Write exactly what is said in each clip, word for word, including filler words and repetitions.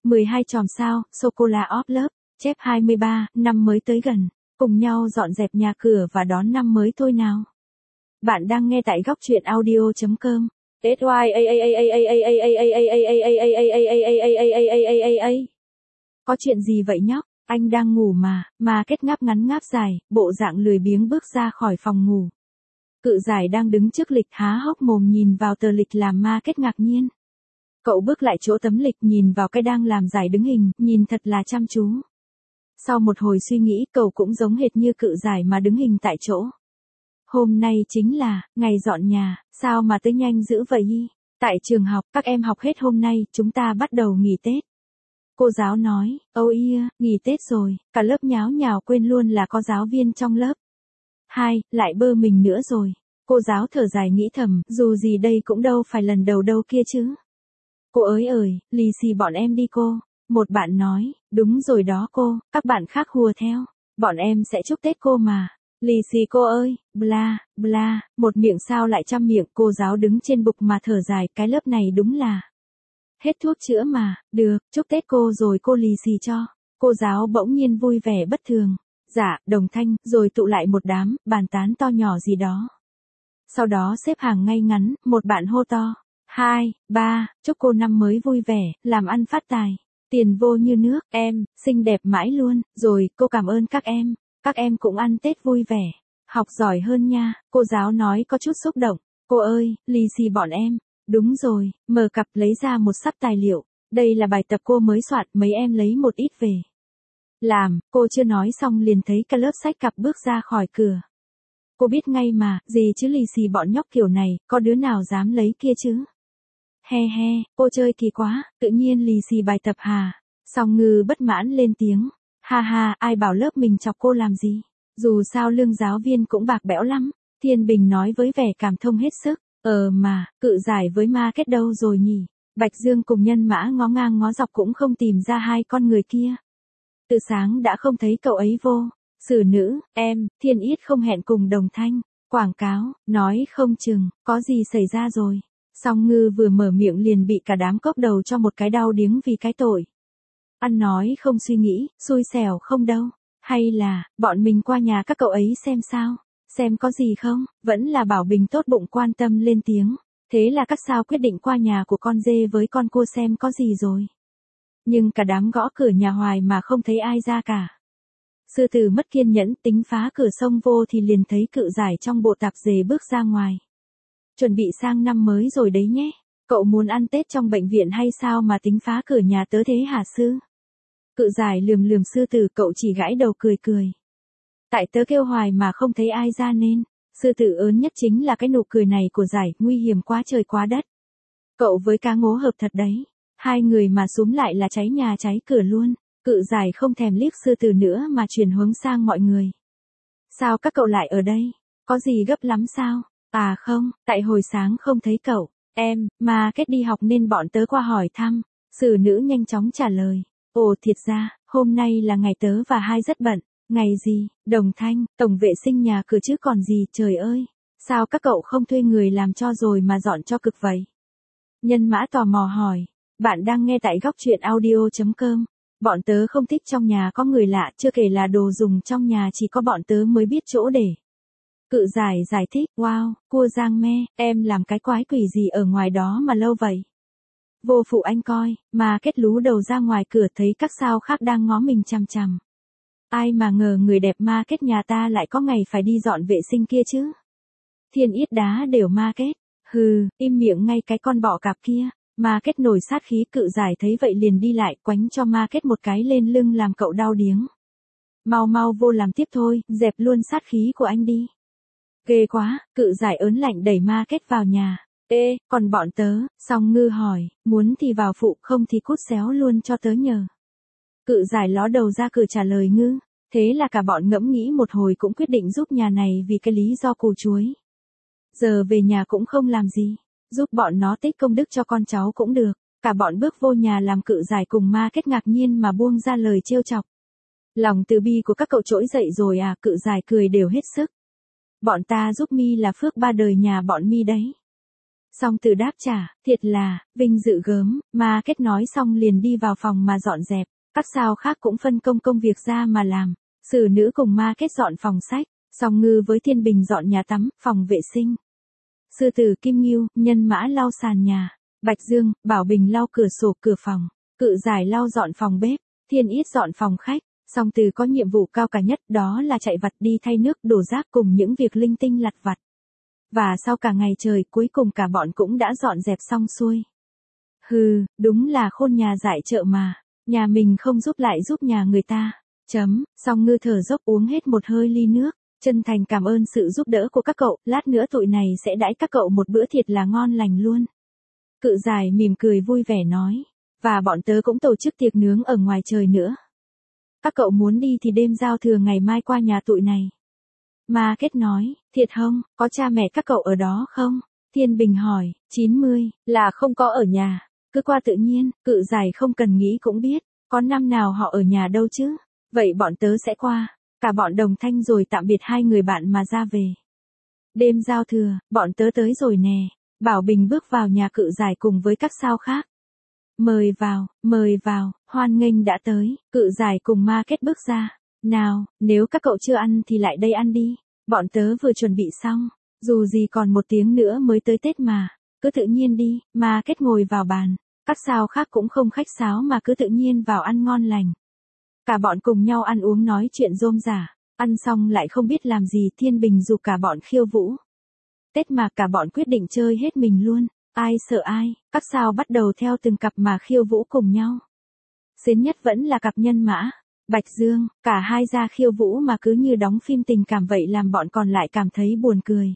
mười hai chòm sao, sô-cô-la óp lớp, chép hai mươi ba, năm mới tới gần, cùng nhau dọn dẹp nhà cửa và đón năm mới thôi nào. Bạn đang nghe tại góc truyện audio chấm com. Có chuyện gì vậy nhóc? Anh đang ngủ mà, mà kết ngáp ngắn ngáp dài, bộ dạng lười biếng bước ra khỏi phòng ngủ. Cự giải đang đứng trước lịch há hốc mồm nhìn vào tờ lịch làm ma kết ngạc nhiên. Cậu bước lại chỗ tấm lịch nhìn vào cái đang làm giải đứng hình, nhìn thật là chăm chú. Sau một hồi suy nghĩ cậu cũng giống hệt như cự giải mà đứng hình tại chỗ. Hôm nay chính là, ngày dọn nhà, sao mà tới nhanh dữ vậy y? Tại trường học, các em học hết hôm nay, chúng ta bắt đầu nghỉ Tết. Cô giáo nói, ôi ia, nghỉ Tết rồi, cả lớp nháo nhào quên luôn là có giáo viên trong lớp. Hai, lại bơ mình nữa rồi. Cô giáo thở dài nghĩ thầm, dù gì đây cũng đâu phải lần đầu đâu kia chứ. Cô ơi ơi, lì xì bọn em đi cô. Một bạn nói, đúng rồi đó cô, các bạn khác hùa theo. Bọn em sẽ chúc Tết cô mà. Lì xì cô ơi, bla, bla, một miệng sao lại trăm miệng, cô giáo đứng trên bục mà thở dài, cái lớp này đúng là hết thuốc chữa mà, được, chúc Tết cô rồi cô lì xì cho. Cô giáo bỗng nhiên vui vẻ bất thường. Dạ, đồng thanh, rồi tụ lại một đám, bàn tán to nhỏ gì đó. Sau đó xếp hàng ngay ngắn, một bạn hô to. Hai, ba, chúc cô năm mới vui vẻ, làm ăn phát tài. Tiền vô như nước, em, xinh đẹp mãi luôn, rồi, cô cảm ơn các em. Các em cũng ăn Tết vui vẻ. Học giỏi hơn nha, cô giáo nói có chút xúc động. Cô ơi, lì xì bọn em. Đúng rồi, mở cặp lấy ra một sắp tài liệu. Đây là bài tập cô mới soạn, mấy em lấy một ít về làm. Cô chưa nói xong liền thấy cả lớp xách cặp bước ra khỏi cửa. Cô biết ngay mà, gì chứ lì xì bọn nhóc kiểu này, có đứa nào dám lấy kia chứ? He he, cô chơi kỳ quá, tự nhiên lì xì bài tập hà. Song Ngư bất mãn lên tiếng. Ha ha, ai bảo lớp mình chọc cô làm gì? Dù sao lương giáo viên cũng bạc bẽo lắm. Thiên Bình nói với vẻ cảm thông hết sức. Ờ mà, cự giải với ma kết đâu rồi nhỉ? Bạch Dương cùng Nhân Mã ngó ngang ngó dọc cũng không tìm ra hai con người kia. Từ sáng đã không thấy cậu ấy vô. Xử nữ, em, Thiên Yết không hẹn cùng Đồng Thanh. Quảng cáo, nói không chừng, có gì xảy ra rồi. Song Ngư vừa mở miệng liền bị cả đám cốc đầu cho một cái đau điếng vì cái tội. Ăn nói không suy nghĩ, xui xẻo không đâu. Hay là, bọn mình qua nhà các cậu ấy xem sao? Xem có gì không? Vẫn là Bảo Bình tốt bụng quan tâm lên tiếng. Thế là các sao quyết định qua nhà của con dê với con cua xem có gì rồi. Nhưng cả đám gõ cửa nhà hoài mà không thấy ai ra cả. Sư tử mất kiên nhẫn tính phá cửa xông vô thì liền thấy cự giải trong bộ tạp dề bước ra ngoài. Chuẩn bị sang năm mới rồi đấy nhé. Cậu muốn ăn Tết trong bệnh viện hay sao mà tính phá cửa nhà tớ thế hả sư? Cự giải lườm lườm sư tử, cậu chỉ gãi đầu cười cười. Tại tớ kêu hoài mà không thấy ai ra nên. Sư tử ớn nhất chính là cái nụ cười này của giải, nguy hiểm quá trời quá đất. Cậu với cá ngố hợp thật đấy. Hai người mà xúm lại là cháy nhà cháy cửa luôn. Cự giải không thèm liếc sư tử nữa mà chuyển hướng sang mọi người. Sao các cậu lại ở đây? Có gì gấp lắm sao? À không, tại hồi sáng không thấy cậu. Em, mà kết đi học nên bọn tớ qua hỏi thăm. Xử nữ nhanh chóng trả lời. Ồ thiệt ra, hôm nay là ngày tớ và hai rất bận. Ngày gì? Đồng Thanh, tổng vệ sinh nhà cửa chứ còn gì, trời ơi. Sao các cậu không thuê người làm cho rồi mà dọn cho cực vậy? Nhân Mã tò mò hỏi. Bạn đang nghe tại góc truyện audio chấm com. Bọn tớ không thích trong nhà có người lạ, chưa kể là đồ dùng trong nhà chỉ có bọn tớ mới biết chỗ để. Cự giải giải thích, wow, cua Giang me, em làm cái quái quỷ gì ở ngoài đó mà lâu vậy? Vô phụ anh coi, mà kết lú đầu ra ngoài cửa thấy các sao khác đang ngó mình chằm chằm. Ai mà ngờ người đẹp ma kết nhà ta lại có ngày phải đi dọn vệ sinh kia chứ? Thiên Yết đá đều ma kết. Hừ, im miệng ngay cái con bọ cạp kia. Ma kết nổi sát khí, cự giải thấy vậy liền đi lại quánh cho ma kết một cái lên lưng làm cậu đau điếng. Mau mau vô làm tiếp thôi, dẹp luôn sát khí của anh đi. Ghê quá, cự giải ớn lạnh đẩy ma kết vào nhà. Ê, còn bọn tớ, Song Ngư hỏi, muốn thì vào phụ không thì cút xéo luôn cho tớ nhờ. Cự giải ló đầu ra cửa trả lời Ngư. Thế là cả bọn ngẫm nghĩ một hồi cũng quyết định giúp nhà này vì cái lý do củ chuối. Giờ về nhà cũng không làm gì. Giúp bọn nó tích công đức cho con cháu cũng được. Cả bọn bước vô nhà làm cự giải cùng ma kết ngạc nhiên mà buông ra lời trêu chọc. Lòng từ bi của các cậu trỗi dậy rồi à, cự giải cười đều hết sức. Bọn ta giúp mi là phước ba đời nhà bọn mi đấy. Song Từ đáp trả, thiệt là, vinh dự gớm, Ma Kết nói xong liền đi vào phòng mà dọn dẹp, các sao khác cũng phân công công việc ra mà làm. Sử nữ cùng Ma Kết dọn phòng sách, Song Ngư với Thiên Bình dọn nhà tắm, phòng vệ sinh. Sư tử Kim Ngưu, Nhân Mã lau sàn nhà, Bạch Dương, Bảo Bình lau cửa sổ cửa phòng, Cự Giải lau dọn phòng bếp, Thiên Yết dọn phòng khách. Song Từ có nhiệm vụ cao cả nhất, đó là chạy vặt đi thay nước đổ rác cùng những việc linh tinh lặt vặt. Và sau cả ngày trời cuối cùng cả bọn cũng đã dọn dẹp xong xuôi. Hừ, đúng là khôn nhà dại chợ mà, nhà mình không giúp lại giúp nhà người ta. Chấm, Song Ngư thở dốc uống hết một hơi ly nước, chân thành cảm ơn sự giúp đỡ của các cậu, lát nữa tụi này sẽ đãi các cậu một bữa thiệt là ngon lành luôn. Cự Giải mỉm cười vui vẻ nói, và bọn tớ cũng tổ chức tiệc nướng ở ngoài trời nữa. Các cậu muốn đi thì đêm giao thừa ngày mai qua nhà tụi này. Ma Kết nói, thiệt không, có cha mẹ các cậu ở đó không? Thiên Bình hỏi, chín mươi, là không có ở nhà, cứ qua tự nhiên. Cự Giải không cần nghĩ cũng biết, có năm nào họ ở nhà đâu chứ. Vậy bọn tớ sẽ qua, cả bọn đồng thanh rồi tạm biệt hai người bạn mà ra về. Đêm giao thừa, bọn tớ tới rồi nè. Bảo Bình bước vào nhà Cự Giải cùng với các sao khác. Mời vào, mời vào, hoan nghênh đã tới. Cự Giải cùng Ma Kết bước ra. Nào, nếu các cậu chưa ăn thì lại đây ăn đi. Bọn tớ vừa chuẩn bị xong. Dù gì còn một tiếng nữa mới tới Tết mà. Cứ tự nhiên đi. Ma Kết ngồi vào bàn. Các sao khác cũng không khách sáo mà cứ tự nhiên vào ăn ngon lành. Cả bọn cùng nhau ăn uống nói chuyện rôm rả. Ăn xong lại không biết làm gì. Thiên Bình giục cả bọn khiêu vũ. Tết mà cả bọn quyết định chơi hết mình luôn. Ai sợ ai, các sao bắt đầu theo từng cặp mà khiêu vũ cùng nhau. Xến nhất vẫn là cặp Nhân Mã, Bạch Dương, cả hai ra khiêu vũ mà cứ như đóng phim tình cảm vậy làm bọn còn lại cảm thấy buồn cười.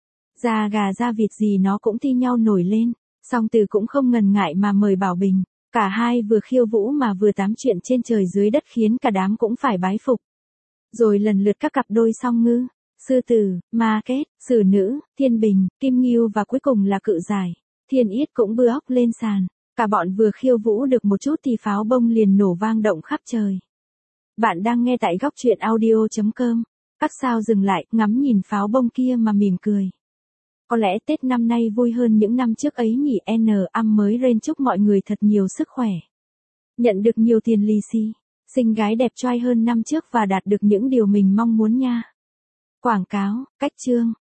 Da gà da vịt gì nó cũng thi nhau nổi lên, Song Từ cũng không ngần ngại mà mời Bảo Bình. Cả hai vừa khiêu vũ mà vừa tám chuyện trên trời dưới đất khiến cả đám cũng phải bái phục. Rồi lần lượt các cặp đôi Song Ngư, Sư Tử, Ma Kết, Sử Nữ, Thiên Bình, Kim Ngưu và cuối cùng là Cự Giải. Thiên Yết cũng bưa óc lên sàn, cả bọn vừa khiêu vũ được một chút thì pháo bông liền nổ vang động khắp trời. Bạn đang nghe tại góc truyện audio chấm com. Các sao dừng lại, ngắm nhìn pháo bông kia mà mỉm cười. Có lẽ Tết năm nay vui hơn những năm trước ấy nhỉ. N âm mới rên chúc mọi người thật nhiều sức khỏe. Nhận được nhiều tiền lì xì, xinh gái đẹp trai hơn năm trước và đạt được những điều mình mong muốn nha. Quảng cáo, cách chương.